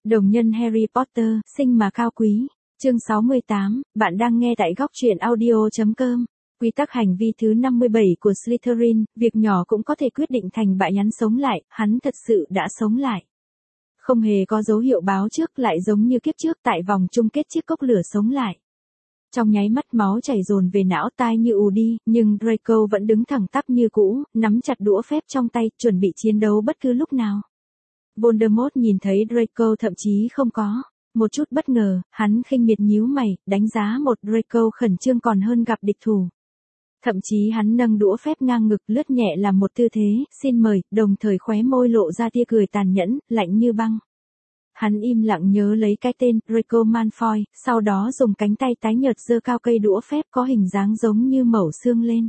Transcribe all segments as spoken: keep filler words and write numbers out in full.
Đồng nhân Harry Potter, sinh mà cao quý. Chương sáu mươi tám, bạn đang nghe tại góc truyện audio chấm com. Quy tắc hành vi thứ năm mươi bảy của Slytherin, việc nhỏ cũng có thể quyết định thành bại. Hắn sống lại, hắn thật sự đã sống lại. Không hề có dấu hiệu báo trước, lại giống như kiếp trước tại vòng chung kết chiếc cốc lửa sống lại. Trong nháy mắt máu chảy dồn về não, tai như ù đi, nhưng Draco vẫn đứng thẳng tắp như cũ, nắm chặt đũa phép trong tay, chuẩn bị chiến đấu bất cứ lúc nào. Voldemort nhìn thấy Draco thậm chí không có một chút bất ngờ, hắn khinh miệt nhíu mày, đánh giá một Draco khẩn trương còn hơn gặp địch thủ. Thậm chí hắn nâng đũa phép ngang ngực, lướt nhẹ làm một tư thế, xin mời, đồng thời khóe môi lộ ra tia cười tàn nhẫn, lạnh như băng. Hắn im lặng nhớ lấy cái tên Draco Malfoy, sau đó dùng cánh tay tái nhợt giơ cao cây đũa phép có hình dáng giống như mẩu xương lên.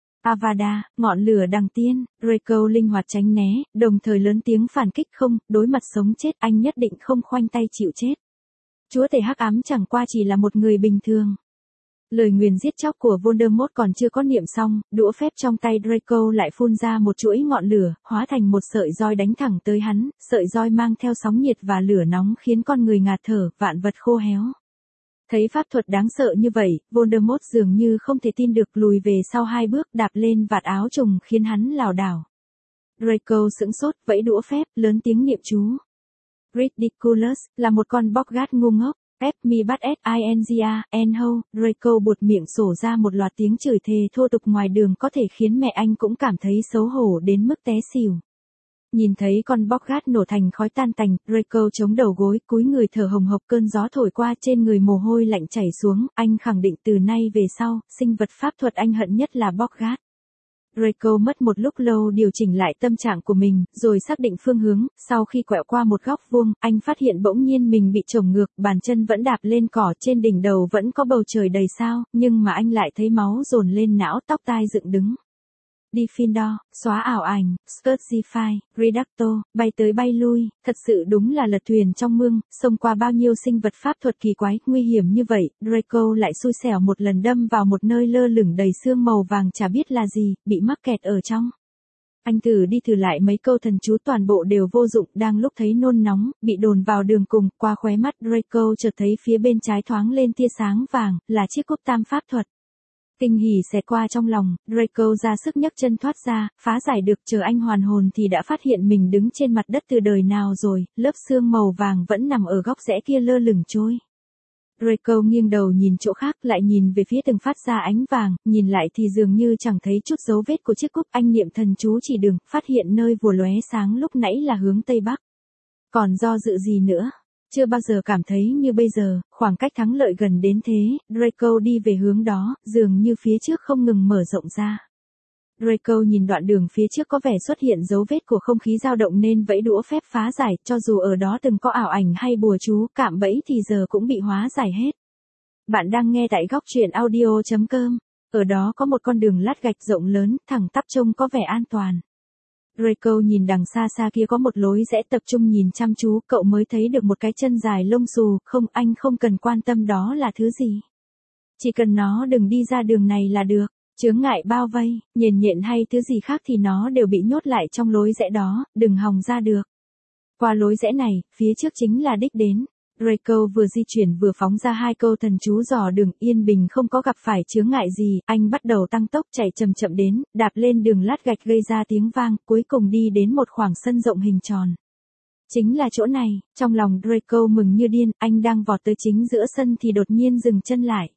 Avada, ngọn lửa đằng tiên. Draco linh hoạt tránh né, đồng thời lớn tiếng phản kích. Không, đối mặt sống chết anh nhất định không khoanh tay chịu chết. Chúa tể hắc ám chẳng qua chỉ là một người bình thường. Lời nguyền giết chóc của Voldemort còn chưa có niệm xong, đũa phép trong tay Draco lại phun ra một chuỗi ngọn lửa, hóa thành một sợi roi đánh thẳng tới hắn, sợi roi mang theo sóng nhiệt và lửa nóng khiến con người ngạt thở, vạn vật khô héo. Thấy pháp thuật đáng sợ như vậy, Voldemort dường như không thể tin được, lùi về sau hai bước, đạp lên vạt áo trùng khiến hắn lảo đảo. Draco sững sốt, vẫy đũa phép, lớn tiếng niệm chú. Ridiculous, là một con Boggart ngu ngốc. F me bắt S I N G A, and ho, Draco buột miệng sổ ra một loạt tiếng chửi thề thô tục ngoài đường có thể khiến mẹ anh cũng cảm thấy xấu hổ đến mức té xỉu. Nhìn thấy con Boggart nổ thành khói tan tành, Draco chống đầu gối, cúi người thở hồng hộc, cơn gió thổi qua trên người mồ hôi lạnh chảy xuống, anh khẳng định từ nay về sau, sinh vật pháp thuật anh hận nhất là Boggart. Draco mất một lúc lâu điều chỉnh lại tâm trạng của mình, rồi xác định phương hướng, sau khi quẹo qua một góc vuông, anh phát hiện bỗng nhiên mình bị chồng ngược, bàn chân vẫn đạp lên cỏ, trên đỉnh đầu vẫn có bầu trời đầy sao, nhưng mà anh lại thấy máu dồn lên não, tóc tai dựng đứng. Diffindor, xóa ảo ảnh, Scursify, Reducto, bay tới bay lui, thật sự đúng là lật thuyền trong mương, xông qua bao nhiêu sinh vật pháp thuật kỳ quái, nguy hiểm như vậy, Draco lại xui xẻo một lần đâm vào một nơi lơ lửng đầy sương màu vàng chả biết là gì, bị mắc kẹt ở trong. Anh thử đi thử lại mấy câu thần chú toàn bộ đều vô dụng, đang lúc thấy nôn nóng, bị đồn vào đường cùng, qua khóe mắt Draco chợt thấy phía bên trái thoáng lên tia sáng vàng, là chiếc cúp tam pháp thuật. Kinh hỉ xẹt qua trong lòng, Draco ra sức nhấc chân thoát ra, phá giải được, chờ anh hoàn hồn thì đã phát hiện mình đứng trên mặt đất từ đời nào rồi, lớp xương màu vàng vẫn nằm ở góc rẽ kia lơ lửng trôi. Draco nghiêng đầu nhìn chỗ khác, lại nhìn về phía từng phát ra ánh vàng, nhìn lại thì dường như chẳng thấy chút dấu vết của chiếc cúp. Anh niệm thần chú chỉ đường, phát hiện nơi vừa lóe sáng lúc nãy là hướng tây bắc. Còn do dự gì nữa? Chưa bao giờ cảm thấy như bây giờ, khoảng cách thắng lợi gần đến thế, Draco đi về hướng đó, dường như phía trước không ngừng mở rộng ra. Draco nhìn đoạn đường phía trước có vẻ xuất hiện dấu vết của không khí dao động nên vẫy đũa phép phá giải, cho dù ở đó từng có ảo ảnh hay bùa chú, cạm bẫy thì giờ cũng bị hóa giải hết. Bạn đang nghe tại góc truyện audio chấm com, ở đó có một con đường lát gạch rộng lớn, thẳng tắp trông có vẻ an toàn. Draco nhìn đằng xa xa kia có một lối rẽ, tập trung nhìn chăm chú, cậu mới thấy được một cái chân dài lông xù, không, anh không cần quan tâm đó là thứ gì. Chỉ cần nó đừng đi ra đường này là được, chướng ngại bao vây, nhện nhện hay thứ gì khác thì nó đều bị nhốt lại trong lối rẽ đó, đừng hòng ra được. Qua lối rẽ này, phía trước chính là đích đến. Draco vừa di chuyển vừa phóng ra hai câu thần chú dò đường, yên bình không có gặp phải chướng ngại gì, anh bắt đầu tăng tốc chạy chậm chậm đến, đạp lên đường lát gạch gây ra tiếng vang, cuối cùng đi đến một khoảng sân rộng hình tròn. Chính là chỗ này, trong lòng Draco mừng như điên, anh đang vọt tới chính giữa sân thì đột nhiên dừng chân lại.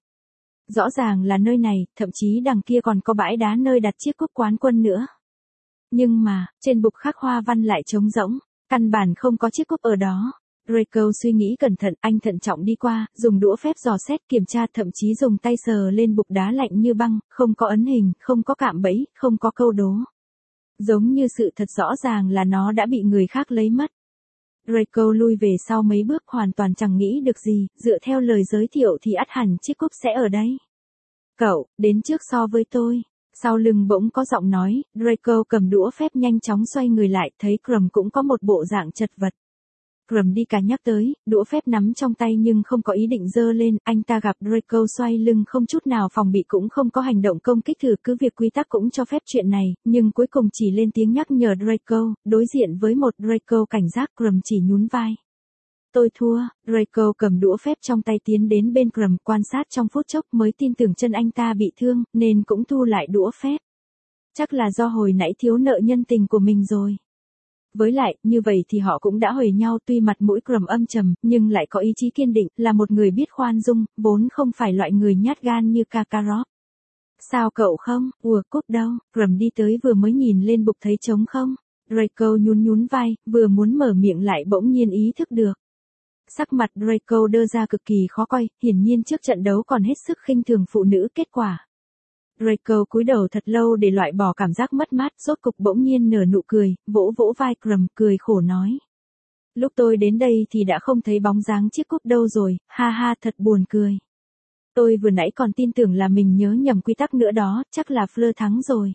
Rõ ràng là nơi này, thậm chí đằng kia còn có bãi đá nơi đặt chiếc cúp quán quân nữa. Nhưng mà, trên bục khắc hoa văn lại trống rỗng, căn bản không có chiếc cúp ở đó. Draco suy nghĩ cẩn thận, anh thận trọng đi qua, dùng đũa phép dò xét kiểm tra, thậm chí dùng tay sờ lên bục đá lạnh như băng, không có ấn hình, không có cạm bẫy, không có câu đố. Giống như sự thật rõ ràng là nó đã bị người khác lấy mất. Draco lui về sau mấy bước, hoàn toàn chẳng nghĩ được gì, dựa theo lời giới thiệu thì ắt hẳn chiếc cúp sẽ ở đây. Cậu, đến trước so với tôi. Sau lưng bỗng có giọng nói, Draco cầm đũa phép nhanh chóng xoay người lại, thấy Krum cũng có một bộ dạng chật vật. Krum đi cả nhắc tới, đũa phép nắm trong tay nhưng không có ý định giơ lên, anh ta gặp Draco xoay lưng không chút nào phòng bị cũng không có hành động công kích, thử cứ việc quy tắc cũng cho phép chuyện này, nhưng cuối cùng chỉ lên tiếng nhắc nhở Draco, đối diện với một Draco cảnh giác, Krum chỉ nhún vai. Tôi thua, Draco cầm đũa phép trong tay tiến đến bên Grum quan sát trong phút chốc mới tin tưởng chân anh ta bị thương, nên cũng thu lại đũa phép. Chắc là do hồi nãy thiếu nợ nhân tình của mình rồi. Với lại, như vậy thì họ cũng đã huề nhau, tuy mặt mũi Grum âm trầm, nhưng lại có ý chí kiên định, là một người biết khoan dung, vốn không phải loại người nhát gan như Kakarot. Sao cậu không, ủa cúp đâu, Grum đi tới vừa mới nhìn lên bục thấy trống không. Draco nhún nhún vai, vừa muốn mở miệng lại bỗng nhiên ý thức được. Sắc mặt Draco đơ ra cực kỳ khó coi, hiển nhiên trước trận đấu còn hết sức khinh thường phụ nữ. Kết quả, Draco cúi đầu thật lâu để loại bỏ cảm giác mất mát, rốt cục bỗng nhiên nở nụ cười, vỗ vỗ vai Grum, cười khổ nói. Lúc tôi đến đây thì đã không thấy bóng dáng chiếc cúp đâu rồi, ha ha thật buồn cười. Tôi vừa nãy còn tin tưởng là mình nhớ nhầm quy tắc nữa đó, chắc là Fleur thắng rồi.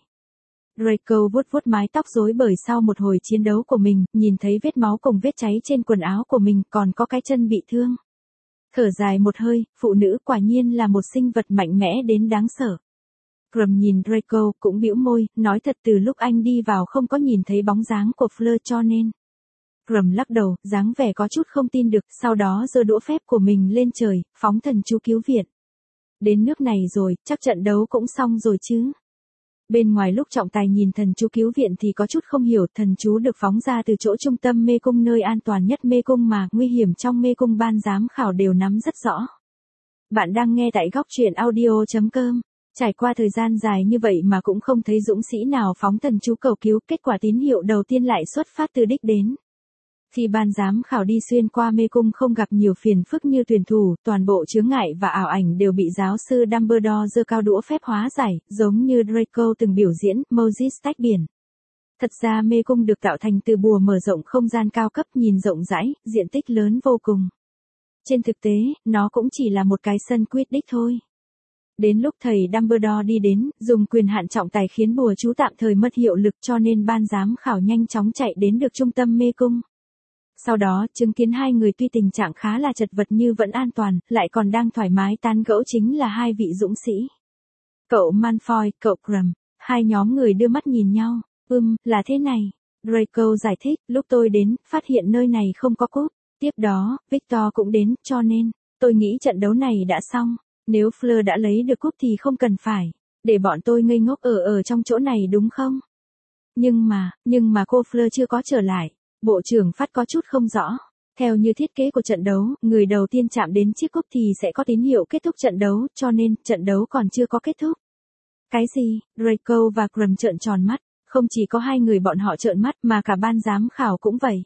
Draco vuốt vuốt mái tóc rối bời sau một hồi chiến đấu của mình, nhìn thấy vết máu cùng vết cháy trên quần áo của mình, còn có cái chân bị thương. Thở dài một hơi, phụ nữ quả nhiên là một sinh vật mạnh mẽ đến đáng sợ. Grum nhìn Draco cũng bĩu môi, nói thật từ lúc anh đi vào không có nhìn thấy bóng dáng của Fleur cho nên. Grum lắc đầu, dáng vẻ có chút không tin được, sau đó giơ đũa phép của mình lên trời, phóng thần chú cứu viện. Đến nước này rồi, chắc trận đấu cũng xong rồi chứ. Bên ngoài lúc trọng tài nhìn thần chú cứu viện thì có chút không hiểu, thần chú được phóng ra từ chỗ trung tâm mê cung, nơi an toàn nhất mê cung mà nguy hiểm trong mê cung ban giám khảo đều nắm rất rõ. Bạn đang nghe tại góc truyện audio chấm com. Trải qua thời gian dài như vậy mà cũng không thấy dũng sĩ nào phóng thần chú cầu cứu, kết quả tín hiệu đầu tiên lại xuất phát từ đích đến. Khi ban giám khảo đi xuyên qua mê cung không gặp nhiều phiền phức như tuyển thủ, toàn bộ chướng ngại và ảo ảnh đều bị giáo sư Dumbledore giơ cao đũa phép hóa giải, giống như Draco từng biểu diễn, Moses tách biển. Thật ra mê cung được tạo thành từ bùa mở rộng không gian cao cấp, nhìn rộng rãi, diện tích lớn vô cùng. Trên thực tế, nó cũng chỉ là một cái sân Quidditch thôi. Đến lúc thầy Dumbledore đi đến, dùng quyền hạn trọng tài khiến bùa chú tạm thời mất hiệu lực, cho nên ban giám khảo nhanh chóng chạy đến được trung tâm mê cung. Sau đó, chứng kiến hai người tuy tình trạng khá là chật vật như vẫn an toàn, lại còn đang thoải mái tán gẫu chính là hai vị dũng sĩ. Cậu Malfoy, cậu Grum, hai nhóm người đưa mắt nhìn nhau, ừm, là thế này. Draco giải thích, lúc tôi đến, phát hiện nơi này không có cúp. Tiếp đó, Victor cũng đến, cho nên, tôi nghĩ trận đấu này đã xong. Nếu Fleur đã lấy được cúp thì không cần phải để bọn tôi ngây ngốc ở ở trong chỗ này đúng không? Nhưng mà, nhưng mà cô Fleur chưa có trở lại. Bộ trưởng Phát có chút không rõ. Theo như thiết kế của trận đấu, người đầu tiên chạm đến chiếc cúp thì sẽ có tín hiệu kết thúc trận đấu, cho nên trận đấu còn chưa có kết thúc. Cái gì? Draco và Grum trợn tròn mắt. Không chỉ có hai người bọn họ trợn mắt mà cả ban giám khảo cũng vậy.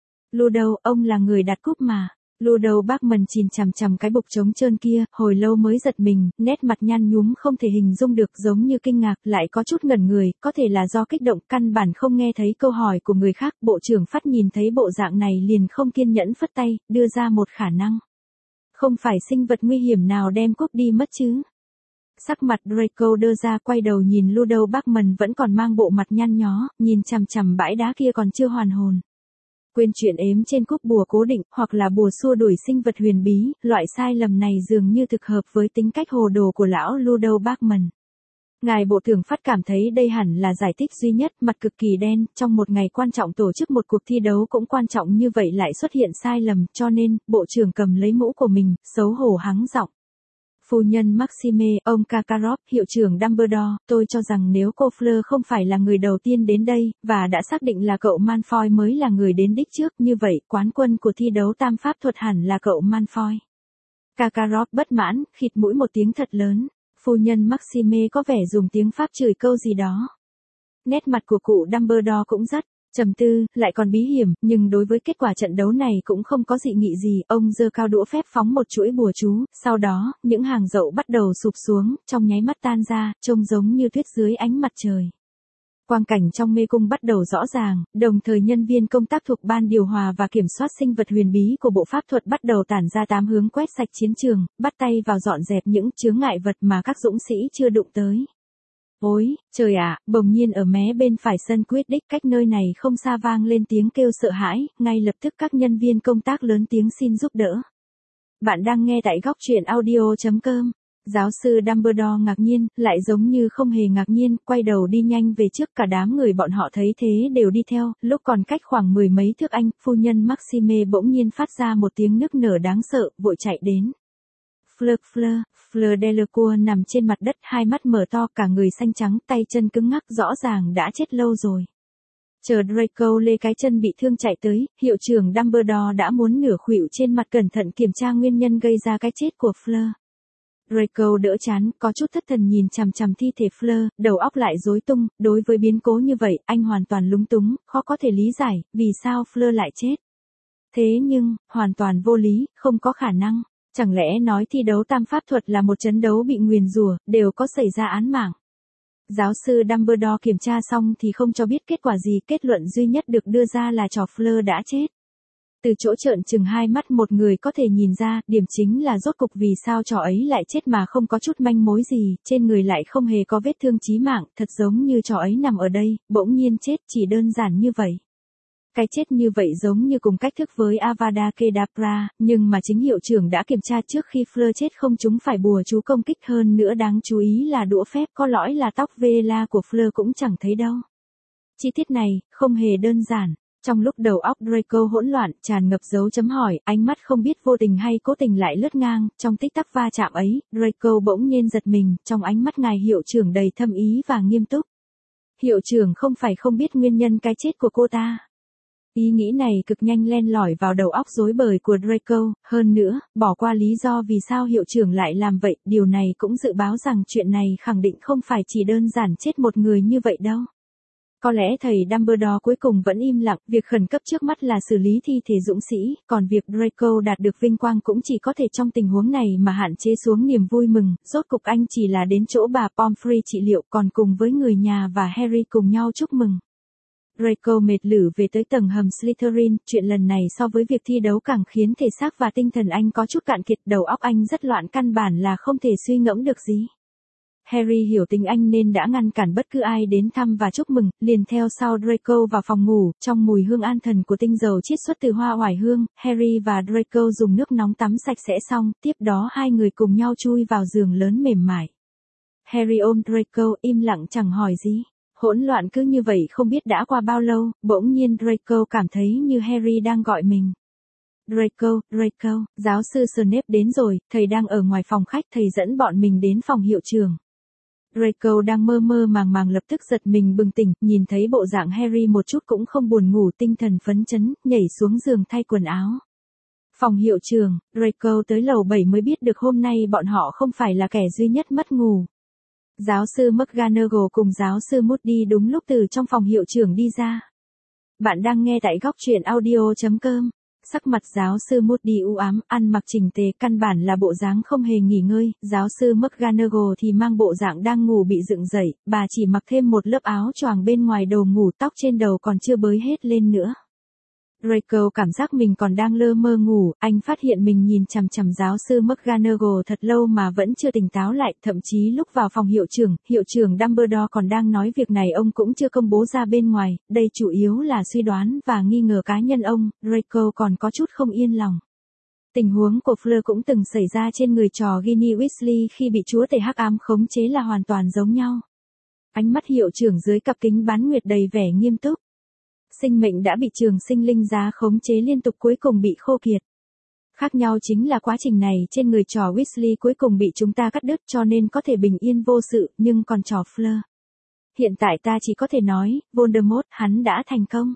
Ludo, ông là người đặt cúp mà. Ludo Bagman chìm chằm chằm cái bục trống trơn kia, hồi lâu mới giật mình, nét mặt nhăn nhúm không thể hình dung được, giống như kinh ngạc, lại có chút ngẩn người, có thể là do kích động, căn bản không nghe thấy câu hỏi của người khác. Bộ trưởng Phát nhìn thấy bộ dạng này liền không kiên nhẫn phất tay, đưa ra một khả năng. Không phải sinh vật nguy hiểm nào đem cúp đi mất chứ? Sắc mặt Draco đơ ra, quay đầu nhìn Ludo Bagman vẫn còn mang bộ mặt nhăn nhó, nhìn chằm chằm bãi đá kia còn chưa hoàn hồn. Quên chuyện ếm trên cúp bùa cố định, hoặc là bùa xua đuổi sinh vật huyền bí, loại sai lầm này dường như thực hợp với tính cách hồ đồ của lão Ludo Bagman. Ngài Bộ trưởng Phát cảm thấy đây hẳn là giải thích duy nhất, mặt cực kỳ đen, trong một ngày quan trọng tổ chức một cuộc thi đấu cũng quan trọng như vậy lại xuất hiện sai lầm, cho nên, Bộ trưởng cầm lấy mũ của mình, xấu hổ hắng giọng. Phu nhân Maxime, ông Kakarot, hiệu trưởng Dumbledore, tôi cho rằng nếu cô Fleur không phải là người đầu tiên đến đây, và đã xác định là cậu Malfoy mới là người đến đích trước, như vậy, quán quân của thi đấu tam pháp thuật hẳn là cậu Malfoy. Kakarot bất mãn, khịt mũi một tiếng thật lớn. Phu nhân Maxime có vẻ dùng tiếng Pháp chửi câu gì đó. Nét mặt của cụ Dumbledore cũng rất trầm tư, lại còn bí hiểm, nhưng đối với kết quả trận đấu này cũng không có dị nghị gì. Ông giơ cao đũa phép phóng một chuỗi bùa chú, sau đó, những hàng dậu bắt đầu sụp xuống, trong nháy mắt tan ra, trông giống như tuyết dưới ánh mặt trời. Quang cảnh trong mê cung bắt đầu rõ ràng, đồng thời nhân viên công tác thuộc ban điều hòa và kiểm soát sinh vật huyền bí của bộ pháp thuật bắt đầu tản ra tám hướng quét sạch chiến trường, bắt tay vào dọn dẹp những chướng ngại vật mà các dũng sĩ chưa đụng tới. Ôi, trời ạ, bỗng nhiên ở mé bên phải sân Quidditch cách nơi này không xa vang lên tiếng kêu sợ hãi, ngay lập tức các nhân viên công tác lớn tiếng xin giúp đỡ. Bạn đang nghe tại góc truyện audio chấm com. Giáo sư Dumbledore ngạc nhiên, lại giống như không hề ngạc nhiên, quay đầu đi nhanh về trước, cả đám người bọn họ thấy thế đều đi theo, lúc còn cách khoảng mười mấy thước anh, phu nhân Maxime bỗng nhiên phát ra một tiếng nức nở đáng sợ, vội chạy đến. Fleur, Fleur, Fleur Delacour nằm trên mặt đất, hai mắt mở to, cả người xanh trắng, tay chân cứng ngắc, rõ ràng đã chết lâu rồi. Chờ Draco lê cái chân bị thương chạy tới, hiệu trưởng Dumbledore đã muốn nửa khuỵu trên mặt cẩn thận kiểm tra nguyên nhân gây ra cái chết của Fleur. Draco đỡ chán, có chút thất thần nhìn chằm chằm thi thể Fleur, đầu óc lại rối tung, đối với biến cố như vậy, anh hoàn toàn lúng túng, khó có thể lý giải, vì sao Fleur lại chết. Thế nhưng, hoàn toàn vô lý, không có khả năng, chẳng lẽ nói thi đấu tam pháp thuật là một trận đấu bị nguyền rủa, đều có xảy ra án mạng. Giáo sư Dumbledore kiểm tra xong thì không cho biết kết quả gì, kết luận duy nhất được đưa ra là trò Fleur đã chết. Từ chỗ trợn trừng hai mắt một người có thể nhìn ra, điểm chính là rốt cục vì sao trò ấy lại chết mà không có chút manh mối gì, trên người lại không hề có vết thương chí mạng, thật giống như trò ấy nằm ở đây, bỗng nhiên chết, chỉ đơn giản như vậy. Cái chết như vậy giống như cùng cách thức với Avada Kedavra, nhưng mà chính hiệu trưởng đã kiểm tra trước khi Fleur chết không chúng phải bùa chú công kích, hơn nữa đáng chú ý là đũa phép có lõi là tóc Vela của Fleur cũng chẳng thấy đâu. Chi tiết này, không hề đơn giản. Trong lúc đầu óc Draco hỗn loạn, tràn ngập dấu chấm hỏi, ánh mắt không biết vô tình hay cố tình lại lướt ngang, trong tích tắc va chạm ấy, Draco bỗng nhiên giật mình, trong ánh mắt ngài hiệu trưởng đầy thâm ý và nghiêm túc. Hiệu trưởng không phải không biết nguyên nhân cái chết của cô ta. Ý nghĩ này cực nhanh len lỏi vào đầu óc rối bời của Draco, hơn nữa, bỏ qua lý do vì sao hiệu trưởng lại làm vậy, điều này cũng dự báo rằng chuyện này khẳng định không phải chỉ đơn giản chết một người như vậy đâu. Có lẽ thầy Dumbledore cuối cùng vẫn im lặng, việc khẩn cấp trước mắt là xử lý thi thể dũng sĩ, còn việc Draco đạt được vinh quang cũng chỉ có thể trong tình huống này mà hạn chế xuống niềm vui mừng, rốt cục anh chỉ là đến chỗ bà Pomfrey trị liệu, còn cùng với người nhà và Harry cùng nhau chúc mừng. Draco mệt lử về tới tầng hầm Slytherin, chuyện lần này so với việc thi đấu càng khiến thể xác và tinh thần anh có chút cạn kiệt, đầu óc anh rất loạn, căn bản là không thể suy ngẫm được gì. Harry hiểu tính anh nên đã ngăn cản bất cứ ai đến thăm và chúc mừng, liền theo sau Draco vào phòng ngủ, trong mùi hương an thần của tinh dầu chiết xuất từ hoa oải hương, Harry và Draco dùng nước nóng tắm sạch sẽ xong, tiếp đó hai người cùng nhau chui vào giường lớn mềm mại. Harry ôm Draco im lặng chẳng hỏi gì. Hỗn loạn cứ như vậy không biết đã qua bao lâu, bỗng nhiên Draco cảm thấy như Harry đang gọi mình. Draco, Draco, giáo sư Snape đến rồi, thầy đang ở ngoài phòng khách, thầy dẫn bọn mình đến phòng hiệu trưởng. Draco đang mơ mơ màng màng lập tức giật mình bừng tỉnh, nhìn thấy bộ dạng Harry một chút cũng không buồn ngủ, tinh thần phấn chấn, nhảy xuống giường thay quần áo. Phòng hiệu trưởng, Draco tới lầu bảy mới biết được hôm nay bọn họ không phải là kẻ duy nhất mất ngủ. Giáo sư McGonagall cùng giáo sư Moody đúng lúc từ trong phòng hiệu trưởng đi ra. Bạn đang nghe tại góc truyện audio chấm com. Sắc mặt giáo sư Moody u ám, ăn mặc chỉnh tề, căn bản là bộ dáng không hề nghỉ ngơi, giáo sư McGonagall thì mang bộ dạng đang ngủ bị dựng dậy, bà chỉ mặc thêm một lớp áo choàng bên ngoài đầu ngủ, tóc trên đầu còn chưa bới hết lên nữa. Draco cảm giác mình còn đang lơ mơ ngủ, anh phát hiện mình nhìn chằm chằm giáo sư McGonagall thật lâu mà vẫn chưa tỉnh táo lại, thậm chí lúc vào phòng hiệu trưởng, hiệu trưởng Dumbledore còn đang nói việc này ông cũng chưa công bố ra bên ngoài, đây chủ yếu là suy đoán và nghi ngờ cá nhân ông, Draco còn có chút không yên lòng. Tình huống của Fleur cũng từng xảy ra trên người trò Ginny Weasley khi bị chúa tể hắc ám khống chế là hoàn toàn giống nhau. Ánh mắt hiệu trưởng dưới cặp kính bán nguyệt đầy vẻ nghiêm túc. Sinh mệnh đã bị trường sinh linh giá khống chế liên tục cuối cùng bị khô kiệt. Khác nhau chính là quá trình này trên người trò Weasley cuối cùng bị chúng ta cắt đứt cho nên có thể bình yên vô sự, nhưng còn trò Fleur. Hiện tại ta chỉ có thể nói, Voldemort, hắn đã thành công.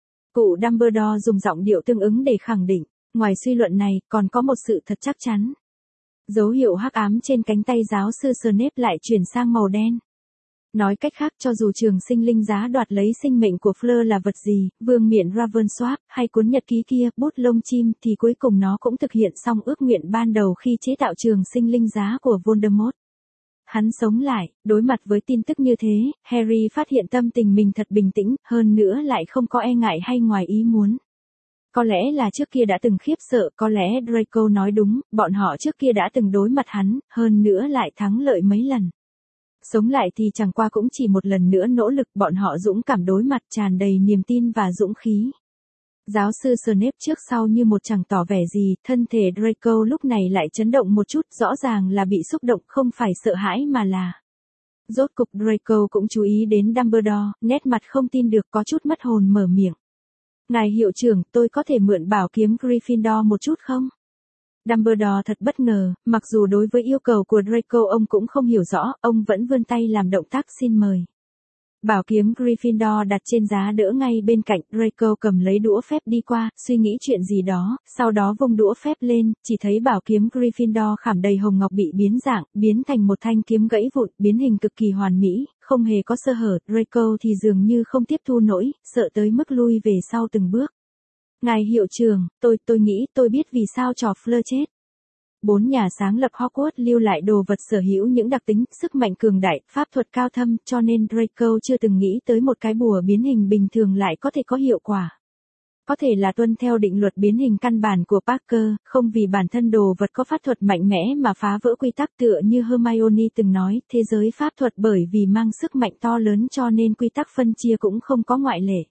Cụ Dumbledore dùng giọng điệu tương ứng để khẳng định, ngoài suy luận này, còn có một sự thật chắc chắn. Dấu hiệu hắc ám trên cánh tay giáo sư Snape lại chuyển sang màu đen. Nói cách khác, cho dù trường sinh linh giá đoạt lấy sinh mệnh của Fleur là vật gì, vương miện Ravensworth, hay cuốn nhật ký kia, bút lông chim, thì cuối cùng nó cũng thực hiện xong ước nguyện ban đầu khi chế tạo trường sinh linh giá của Voldemort. Hắn sống lại, đối mặt với tin tức như thế, Harry phát hiện tâm tình mình thật bình tĩnh, hơn nữa lại không có e ngại hay ngoài ý muốn. Có lẽ là trước kia đã từng khiếp sợ, có lẽ Draco nói đúng, bọn họ trước kia đã từng đối mặt hắn, hơn nữa lại thắng lợi mấy lần. Sống lại thì chẳng qua cũng chỉ một lần nữa nỗ lực, bọn họ dũng cảm đối mặt, tràn đầy niềm tin và dũng khí. Giáo sư Snape trước sau như một chẳng tỏ vẻ gì, thân thể Draco lúc này lại chấn động một chút, rõ ràng là bị xúc động, không phải sợ hãi mà là... Rốt cục Draco cũng chú ý đến Dumbledore, nét mặt không tin được có chút mất hồn mở miệng. Ngài hiệu trưởng, tôi có thể mượn bảo kiếm Gryffindor một chút không? Dumbledore thật bất ngờ, mặc dù đối với yêu cầu của Draco ông cũng không hiểu rõ, ông vẫn vươn tay làm động tác xin mời. Bảo kiếm Gryffindor đặt trên giá đỡ ngay bên cạnh, Draco cầm lấy đũa phép đi qua, suy nghĩ chuyện gì đó, sau đó vung đũa phép lên, chỉ thấy bảo kiếm Gryffindor khảm đầy hồng ngọc bị biến dạng, biến thành một thanh kiếm gãy vụn, biến hình cực kỳ hoàn mỹ, không hề có sơ hở, Draco thì dường như không tiếp thu nổi, sợ tới mức lui về sau từng bước. Ngài hiệu trưởng, tôi, tôi nghĩ tôi biết vì sao trò Fleur chết. Bốn nhà sáng lập Hogwarts lưu lại đồ vật sở hữu những đặc tính, sức mạnh cường đại, pháp thuật cao thâm, cho nên Draco chưa từng nghĩ tới một cái bùa biến hình bình thường lại có thể có hiệu quả. Có thể là tuân theo định luật biến hình căn bản của Parker, không vì bản thân đồ vật có pháp thuật mạnh mẽ mà phá vỡ quy tắc tựa như Hermione từng nói, thế giới pháp thuật bởi vì mang sức mạnh to lớn cho nên quy tắc phân chia cũng không có ngoại lệ.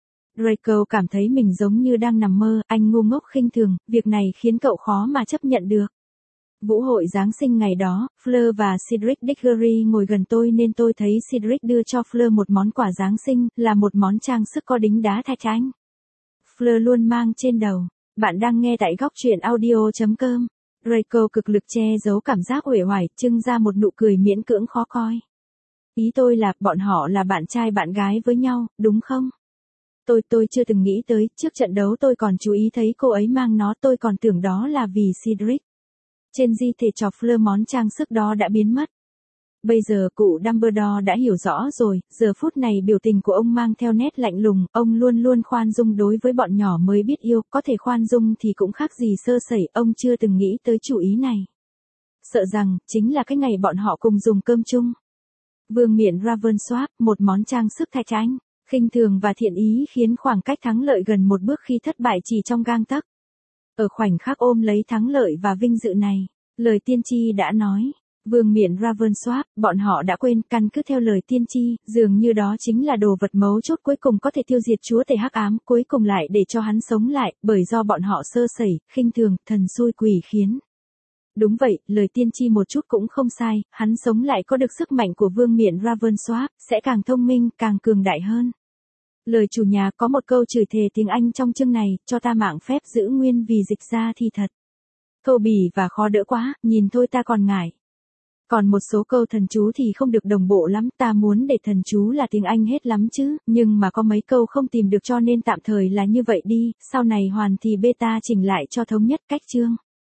Draco cảm thấy mình giống như đang nằm mơ, anh ngu ngốc khinh thường, việc này khiến cậu khó mà chấp nhận được. Vũ hội Giáng sinh ngày đó, Fleur và Cedric Diggory ngồi gần tôi nên tôi thấy Cedric đưa cho Fleur một món quà Giáng sinh, là một món trang sức có đính đá thạch anh. Fleur luôn mang trên đầu. Bạn đang nghe tại góc truyện audio chấm com. Draco cực lực che giấu cảm giác uể oải, trưng ra một nụ cười miễn cưỡng khó coi. Ý tôi là, bọn họ là bạn trai bạn gái với nhau, đúng không? Tôi, tôi chưa từng nghĩ tới, trước trận đấu tôi còn chú ý thấy cô ấy mang nó, tôi còn tưởng đó là vì Cedric. Trên di thể trò Fleur món trang sức đó đã biến mất. Bây giờ cụ Dumbledore đã hiểu rõ rồi, giờ phút này biểu tình của ông mang theo nét lạnh lùng, ông luôn luôn khoan dung đối với bọn nhỏ mới biết yêu, có thể khoan dung thì cũng khác gì sơ sẩy, ông chưa từng nghĩ tới chủ ý này. Sợ rằng, chính là cái ngày bọn họ cùng dùng cơm chung. Vương miện Ravensworth, một món trang sức thạch anh, khinh thường và thiện ý khiến khoảng cách thắng lợi gần một bước khi thất bại chỉ trong gang tấc. Ở khoảnh khắc ôm lấy thắng lợi và vinh dự này, lời tiên tri đã nói, vương miện Ravensworth, bọn họ đã quên, căn cứ theo lời tiên tri, dường như đó chính là đồ vật mấu chốt cuối cùng có thể tiêu diệt chúa tể hắc ám, cuối cùng lại để cho hắn sống lại, bởi do bọn họ sơ sẩy, khinh thường, thần xui quỷ khiến. Đúng vậy, lời tiên tri một chút cũng không sai, hắn sống lại có được sức mạnh của vương miện Ravensworth, sẽ càng thông minh, càng cường đại hơn. Lời chủ nhà có một câu chửi thề tiếng Anh trong chương này, cho ta mạng phép giữ nguyên vì dịch ra thì thật. Thô bỉ và khó đỡ quá, nhìn thôi ta còn ngại. Còn một số câu thần chú thì không được đồng bộ lắm, ta muốn để thần chú là tiếng Anh hết lắm chứ, nhưng mà có mấy câu không tìm được cho nên tạm thời là như vậy đi, sau này hoàn thì beta chỉnh lại cho thống nhất cách chương.